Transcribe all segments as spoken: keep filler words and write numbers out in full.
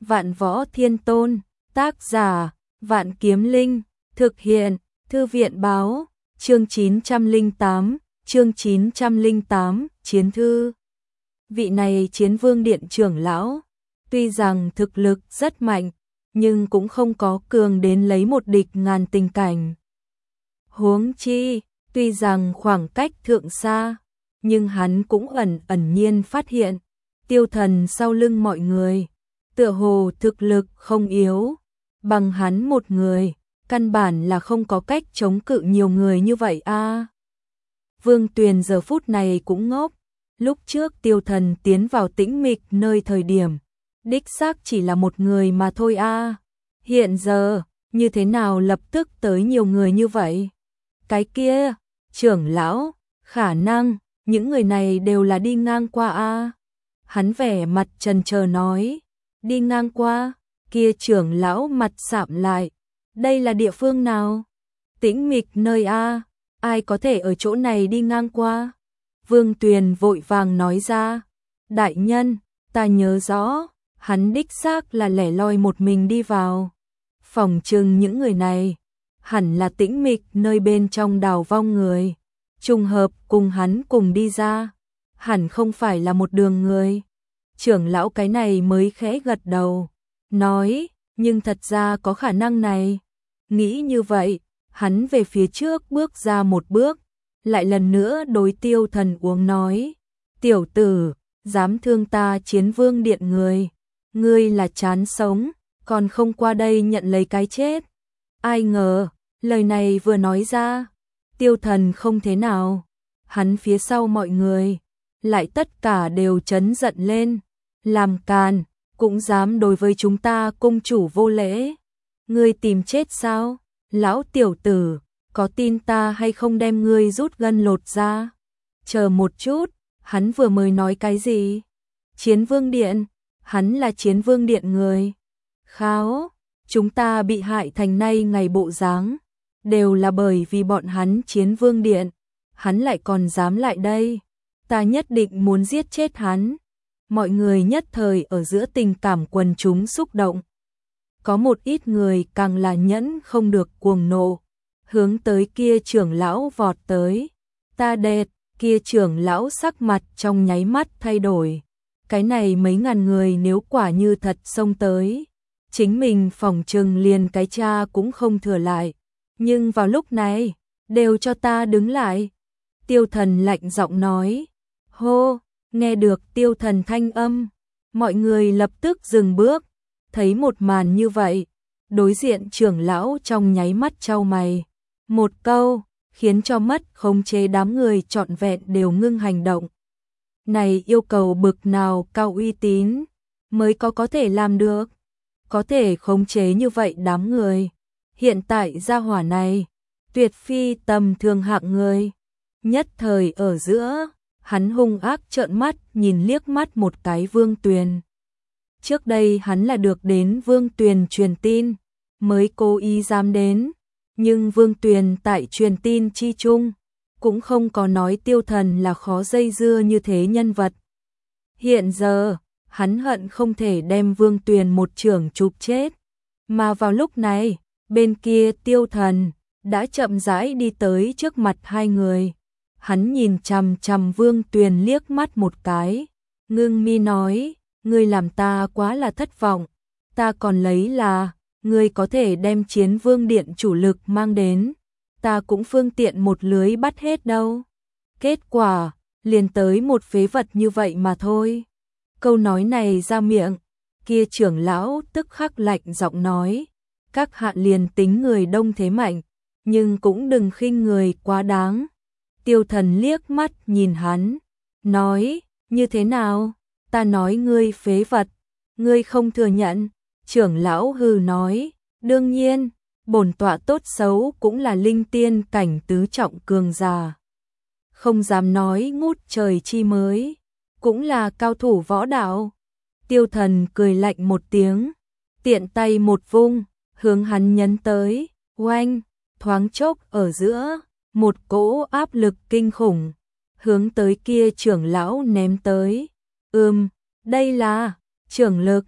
Vạn Võ Thiên Tôn, tác giả, Vạn Kiếm Linh, thực hiện, Thư viện báo, chương chín trăm lẻ tám, chương chín trăm lẻ tám, Chiến Thư. Vị này Chiến Vương Điện trưởng lão, tuy rằng thực lực rất mạnh, nhưng cũng không có cường đến lấy một địch ngàn tình cảnh. Huống chi, tuy rằng khoảng cách thượng xa, nhưng hắn cũng ẩn ẩn nhiên phát hiện, Tiêu Thần sau lưng mọi người, tựa hồ thực lực không yếu, bằng hắn một người, căn bản là không có cách chống cự nhiều người như vậy a. À. Vương Tuyền giờ phút này cũng ngốc, lúc trước Tiêu Thần tiến vào tĩnh mịch nơi thời điểm, đích xác chỉ là một người mà thôi a. À. Hiện giờ, như thế nào lập tức tới nhiều người như vậy? Cái kia, trưởng lão, khả năng, những người này đều là đi ngang qua a. À. Hắn vẻ mặt trần chờ nói, đi ngang qua, kia trưởng lão mặt sạm lại, đây là địa phương nào? Tĩnh mịch nơi a, à. Ai có thể ở chỗ này đi ngang qua? Vương Tuyền vội vàng nói ra, đại nhân, ta nhớ rõ, hắn đích xác là lẻ loi một mình đi vào. Phòng trừng những người này, hẳn là tĩnh mịch nơi bên trong đào vong người, trùng hợp cùng hắn cùng đi ra, hẳn không phải là một đường người. Trưởng lão cái này mới khẽ gật đầu, nói, nhưng thật ra có khả năng này. Nghĩ như vậy, hắn về phía trước bước ra một bước, lại lần nữa đối Tiêu Thần uống nói, tiểu tử, dám thương ta Chiến Vương Điện người, ngươi là chán sống, còn không qua đây nhận lấy cái chết. Ai ngờ, lời này vừa nói ra, Tiêu Thần không thế nào, hắn phía sau mọi người, lại tất cả đều chấn giận lên, làm càn, cũng dám đối với chúng ta cung chủ vô lễ. Ngươi tìm chết sao? Lão tiểu tử, có tin ta hay không đem ngươi rút gân lột ra? Chờ một chút, hắn vừa mới nói cái gì? Chiến Vương Điện, hắn là Chiến Vương Điện người. Kháo, chúng ta bị hại thành nay ngày bộ dáng, đều là bởi vì bọn hắn Chiến Vương Điện, hắn lại còn dám lại đây, ta nhất định muốn giết chết hắn. Mọi người nhất thời ở giữa tình cảm quần chúng xúc động. Có một ít người càng là nhẫn không được cuồng nộ, hướng tới kia trưởng lão vọt tới. Ta đệt, kia trưởng lão sắc mặt trong nháy mắt thay đổi. Cái này mấy ngàn người nếu quả như thật xông tới, chính mình phỏng chừng liền cái cha cũng không thừa lại. Nhưng vào lúc này, đều cho ta đứng lại. Tiêu Thần lạnh giọng nói, hô. Nghe được Tiêu Thần thanh âm, mọi người lập tức dừng bước, thấy một màn như vậy, đối diện trưởng lão trong nháy mắt chau mày, một câu, khiến cho mất khống chế đám người trọn vẹn đều ngưng hành động. Này yêu cầu bực nào cao uy tín, mới có có thể làm được, có thể khống chế như vậy đám người. Hiện tại gia hỏa này, tuyệt phi tầm thường hạng người, nhất thời ở giữa. Hắn hung ác trợn mắt nhìn liếc mắt một cái Vương Tuyền. Trước đây hắn là được đến Vương Tuyền truyền tin, mới cố ý dám đến. Nhưng Vương Tuyền tại truyền tin chi chung, cũng không có nói Tiêu Thần là khó dây dưa như thế nhân vật. Hiện giờ, hắn hận không thể đem Vương Tuyền một chưởng chụp chết. Mà vào lúc này, bên kia Tiêu Thần đã chậm rãi đi tới trước mặt hai người. Hắn nhìn chằm chằm Vương Tuyền liếc mắt một cái, ngưng mi nói, ngươi làm ta quá là thất vọng, ta còn lấy là, ngươi có thể đem Chiến Vương Điện chủ lực mang đến, ta cũng phương tiện một lưới bắt hết đâu. Kết quả, liền tới một phế vật như vậy mà thôi. Câu nói này ra miệng, kia trưởng lão tức khắc lạnh giọng nói, các hạ liền tính người đông thế mạnh, nhưng cũng đừng khinh người quá đáng. Tiêu Thần liếc mắt nhìn hắn, nói, như thế nào, ta nói ngươi phế vật, ngươi không thừa nhận. Trưởng lão hừ nói, đương nhiên, bổn tọa tốt xấu cũng là linh tiên cảnh tứ trọng cường giả. Không dám nói ngút trời chi mới, cũng là cao thủ võ đạo. Tiêu Thần cười lạnh một tiếng, tiện tay một vung, hướng hắn nhấn tới, oanh, thoáng chốc ở giữa. Một cỗ áp lực kinh khủng, hướng tới kia trưởng lão ném tới. Ừm, đây là trưởng lực,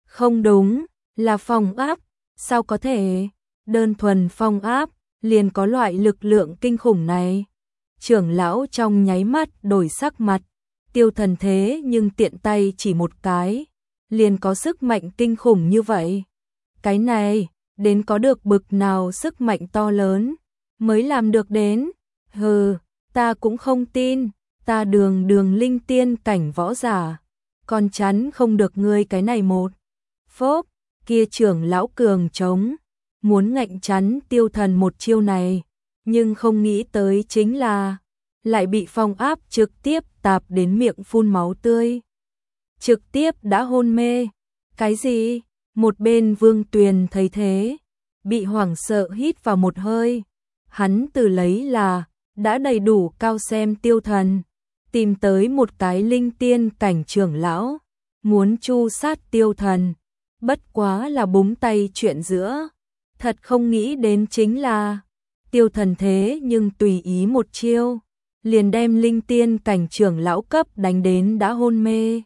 Không đúng, là phong áp, sao có thể? Đơn thuần phong áp, liền có loại lực lượng kinh khủng này. Trưởng lão trong nháy mắt đổi sắc mặt, Tiêu Thần thế nhưng tiện tay chỉ một cái, liền có sức mạnh kinh khủng như vậy. Cái này, đến có được bực nào sức mạnh to lớn, mới làm được đến. Hừ, ta cũng không tin, ta đường đường linh tiên cảnh võ giả, còn chắn không được ngươi cái này một. Phốp, kia trưởng lão cường trống, muốn ngạnh chắn Tiêu Thần một chiêu này, nhưng không nghĩ tới chính là lại bị phong áp trực tiếp tạp đến miệng phun máu tươi. Trực tiếp đã hôn mê. Cái gì? Một bên Vương Tuyền thấy thế, bị hoảng sợ hít vào một hơi. Hắn từ lấy là đã đầy đủ cao xem Tiêu Thần, tìm tới một cái linh tiên cảnh trưởng lão, muốn chu sát Tiêu Thần, bất quá là búng tay chuyện giữa. Thật không nghĩ đến chính là Tiêu Thần thế nhưng tùy ý một chiêu, liền đem linh tiên cảnh trưởng lão cấp đánh đến đã hôn mê.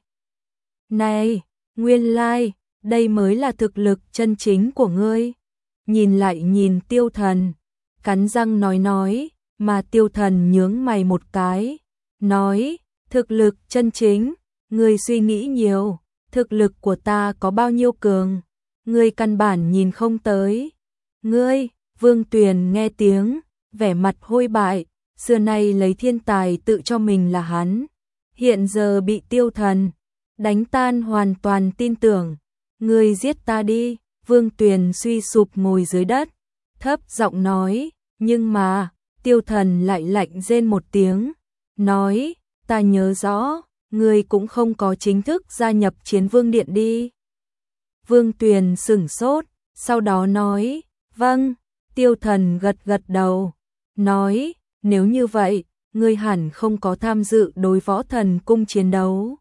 Này, nguyên lai, đây mới là thực lực chân chính của ngươi. Nhìn lại nhìn Tiêu Thần, cắn răng nói nói, mà Tiêu Thần nhướng mày một cái, nói, thực lực chân chính, ngươi suy nghĩ nhiều, thực lực của ta có bao nhiêu cường, ngươi căn bản nhìn không tới. Ngươi, Vương Tuyền nghe tiếng, vẻ mặt hôi bại, xưa nay lấy thiên tài tự cho mình là hắn, hiện giờ bị Tiêu Thần đánh tan, hoàn toàn tin tưởng. Ngươi giết ta đi. Vương Tuyền suy sụp ngồi dưới đất, thấp giọng nói, nhưng mà, Tiêu Thần lại lạnh rên một tiếng, nói, ta nhớ rõ, ngươi cũng không có chính thức gia nhập Chiến Vương Điện đi. Vương Tuyền sửng sốt, sau đó nói, vâng. Tiêu Thần gật gật đầu, nói, nếu như vậy, ngươi hẳn không có tham dự đối Võ Thần Cung chiến đấu.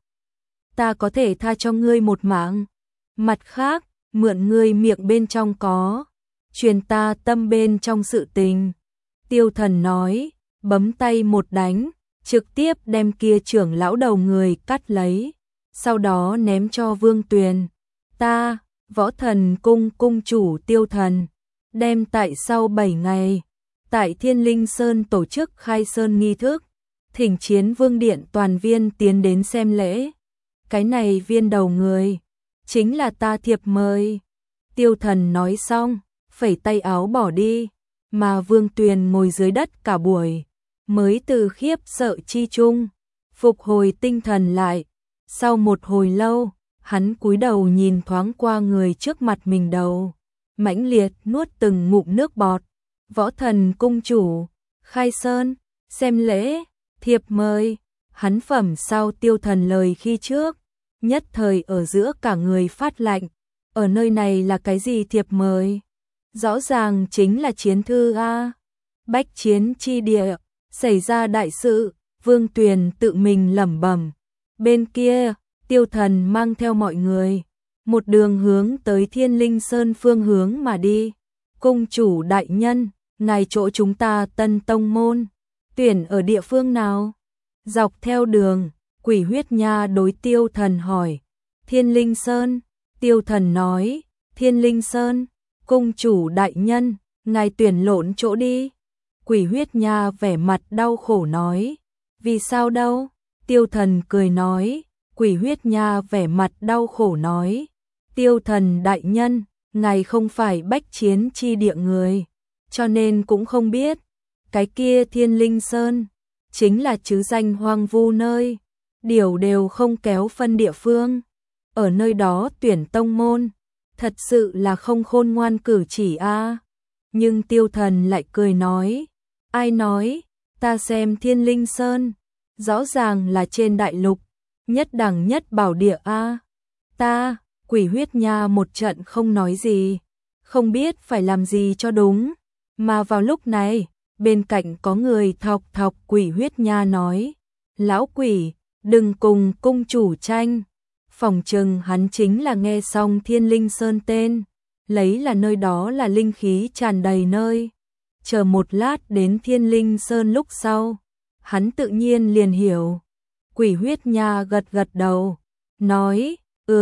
Ta có thể tha cho ngươi một mạng. Mặt khác, mượn ngươi miệng bên trong có, truyền ta tâm bên trong sự tình. Tiêu Thần nói, bấm tay một đánh, trực tiếp đem kia trưởng lão đầu người cắt lấy, sau đó ném cho Vương Tuyền. Ta, Võ Thần Cung cung chủ Tiêu Thần, đem tại sau bảy ngày, tại Thiên Linh Sơn tổ chức khai sơn nghi thức, thỉnh Chiến Vương Điện toàn viên tiến đến xem lễ. Cái này viên đầu người, chính là ta thiệp mời. Tiêu Thần nói xong, phẩy tay áo bỏ đi, mà Vương Tuyền ngồi dưới đất cả buổi, mới từ khiếp sợ chi chung phục hồi tinh thần lại. Sau một hồi lâu, hắn cúi đầu nhìn thoáng qua người trước mặt mình đầu, mãnh liệt nuốt từng ngụm nước bọt. Võ Thần Cung chủ, khai sơn, xem lễ, thiệp mời. Hắn phẩm sau Tiêu Thần lời khi trước, nhất thời ở giữa cả người phát lạnh. Ở nơi này là cái gì thiệp mời? Rõ ràng chính là chiến thư a. Bách chiến chi địa, xảy ra đại sự. Vương Tuyền tự mình lẩm bẩm. Bên kia, Tiêu Thần mang theo mọi người, một đường hướng tới Thiên Linh Sơn phương hướng mà đi. Cung chủ đại nhân, ngài chỗ chúng ta Tân Tông môn, tuyển ở địa phương nào? Dọc theo đường, Quỷ Huyết Nha đối Tiêu Thần hỏi. Thiên Linh Sơn. Tiêu Thần nói, Thiên Linh Sơn. Cung chủ đại nhân, ngài tuyển lộn chỗ đi. Quỷ Huyết Nha vẻ mặt đau khổ nói, vì sao đâu? Tiêu Thần cười nói. Quỷ Huyết Nha vẻ mặt đau khổ nói, Tiêu Thần đại nhân, ngài không phải bách chiến chi địa người, cho nên cũng không biết. Cái kia Thiên Linh Sơn, chính là chứ danh hoang vu nơi, điều đều không kéo phân địa phương. Ở nơi đó tuyển tông môn, thật sự là không khôn ngoan cử chỉ a. Nhưng Tiêu Thần lại cười nói, ai nói, ta xem Thiên Linh Sơn, rõ ràng là trên đại lục, nhất đẳng nhất bảo địa a. Ta, Quỷ Huyết Nha một trận không nói gì, không biết phải làm gì cho đúng. Mà vào lúc này, bên cạnh có người thọc thọc Quỷ Huyết Nha nói, lão quỷ, đừng cùng cung chủ tranh. Phòng chừng hắn chính là nghe xong Thiên Linh Sơn tên, lấy là nơi đó là linh khí tràn đầy nơi. Chờ một lát đến Thiên Linh Sơn lúc sau, hắn tự nhiên liền hiểu. Quỷ Huyết Nha gật gật đầu, nói, ừm,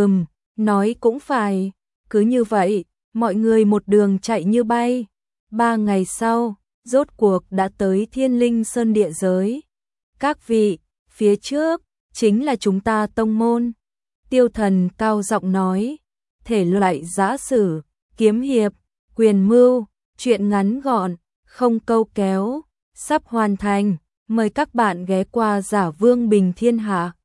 Nói cũng phải, cứ như vậy, mọi người một đường chạy như bay. Ba ngày sau, rốt cuộc đã tới Thiên Linh Sơn địa giới. Các vị, phía trước, chính là chúng ta tông môn. Tiêu Thần cao giọng nói, thể loại giã sử, kiếm hiệp, quyền mưu, truyện ngắn gọn, không câu kéo, sắp hoàn thành, mời các bạn ghé qua Giả Vương Bình Thiên Hạ.